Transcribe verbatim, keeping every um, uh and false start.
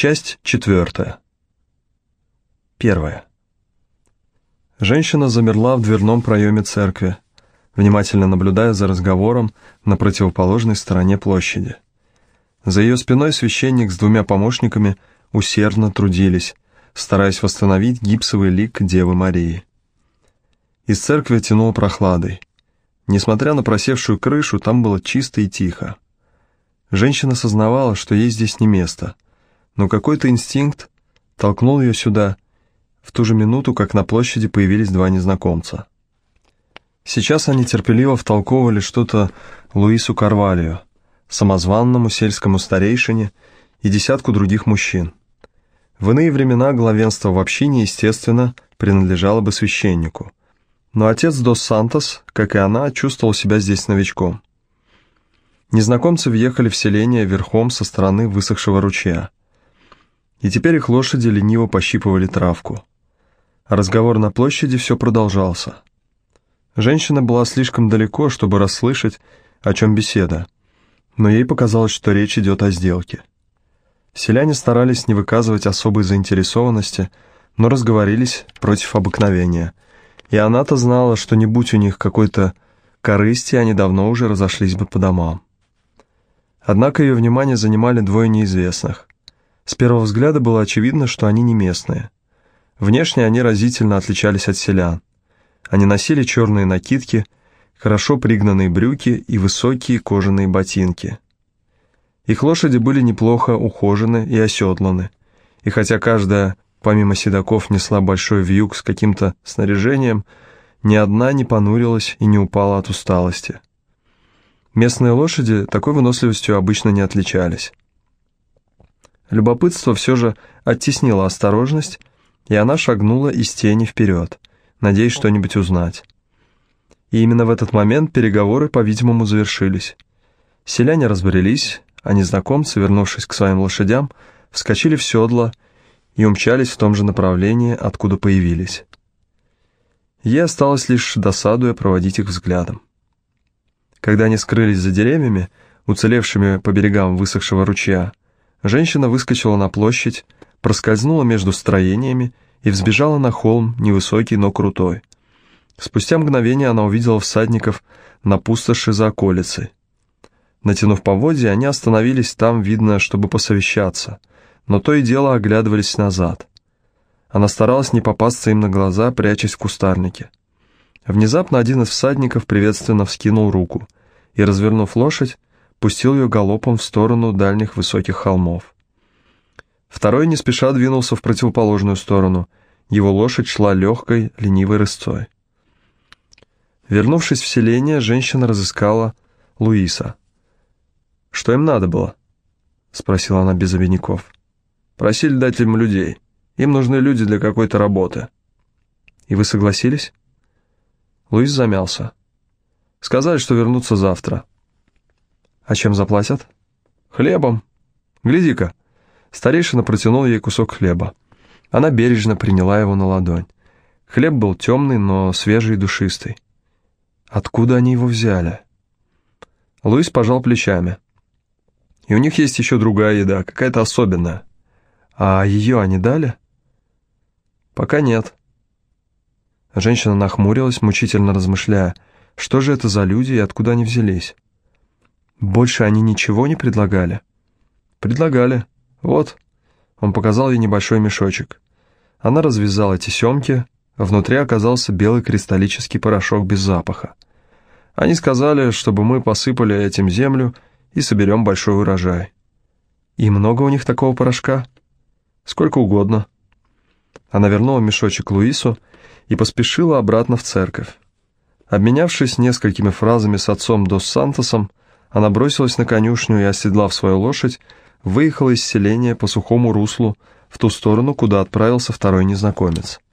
Часть четвертая. Первая. Женщина замерла в дверном проеме церкви, внимательно наблюдая за разговором на противоположной стороне площади. За ее спиной священник с двумя помощниками усердно трудились, стараясь восстановить гипсовый лик Девы Марии. Из церкви тянуло прохладой. Несмотря на просевшую крышу, там было чисто и тихо. Женщина сознавала, что ей здесь не место, но какой-то инстинкт толкнул ее сюда в ту же минуту, как на площади появились два незнакомца. Сейчас они терпеливо втолковывали что-то Луису Карвальо, самозванному сельскому старейшине и десятку других мужчин. В иные времена главенство в общине, естественно, принадлежало бы священнику, но отец Дос Сантос, как и она, чувствовал себя здесь новичком. Незнакомцы въехали в селение верхом со стороны высохшего ручья, и теперь их лошади лениво пощипывали травку. А разговор на площади все продолжался. Женщина была слишком далеко, чтобы расслышать, о чем беседа, но ей показалось, что речь идет о сделке. Селяне старались не выказывать особой заинтересованности, но разговорились против обыкновения, и она-то знала, что не будь у них какой-то корысти, они давно уже разошлись бы по домам. Однако ее внимание занимали двое неизвестных. С первого взгляда было очевидно, что они не местные. Внешне они разительно отличались от селян. Они носили черные накидки, хорошо пригнанные брюки и высокие кожаные ботинки. Их лошади были неплохо ухожены и оседланы, и хотя каждая, помимо седаков, несла большой вьюг с каким-то снаряжением, ни одна не понурилась и не упала от усталости. Местные лошади такой выносливостью обычно не отличались. Любопытство все же оттеснило осторожность, и она шагнула из тени вперед, надеясь что-нибудь узнать. И именно в этот момент переговоры, по-видимому, завершились. Селяне разбрелись, а незнакомцы, вернувшись к своим лошадям, вскочили в седло и умчались в том же направлении, откуда появились. Ей осталось лишь, досадуя, проводить их взглядом. Когда они скрылись за деревьями, уцелевшими по берегам высохшего ручья, женщина выскочила на площадь, проскользнула между строениями и взбежала на холм, невысокий, но крутой. Спустя мгновение она увидела всадников на пустоши за околицей. Натянув поводья, они остановились там, видно, чтобы посовещаться, но то и дело оглядывались назад. Она старалась не попасться им на глаза, прячась в кустарнике. Внезапно один из всадников приветственно вскинул руку и, развернув лошадь, пустил ее галопом в сторону дальних высоких холмов. Второй не спеша двинулся в противоположную сторону, его лошадь шла легкой, ленивой рысцой. Вернувшись в селение, женщина разыскала Луиса. «Что им надо было?» — спросила она без обиняков. «Просили дать им людей. Им нужны люди для какой-то работы». «И вы согласились?» Луис замялся. «Сказали, что вернутся завтра». «А чем заплатят?» «Хлебом. Гляди-ка». Старейшина протянул ей кусок хлеба. Она бережно приняла его на ладонь. Хлеб был темный, но свежий и душистый. Откуда они его взяли? Луис пожал плечами. «И у них есть еще другая еда, какая-то особенная». «А ее они дали?» «Пока нет». Женщина нахмурилась, мучительно размышляя, что же это за люди и откуда они взялись. «Больше они ничего не предлагали?» «Предлагали. Вот». Он показал ей небольшой мешочек. Она развязала тесемки, а внутри оказался белый кристаллический порошок без запаха. Они сказали, чтобы мы посыпали этим землю и соберем большой урожай. «И много у них такого порошка?» «Сколько угодно». Она вернула мешочек Луису и поспешила обратно в церковь. Обменявшись несколькими фразами с отцом Дос Сантосом, она бросилась на конюшню и, оседлав свою лошадь, выехала из селения по сухому руслу в ту сторону, куда отправился второй незнакомец.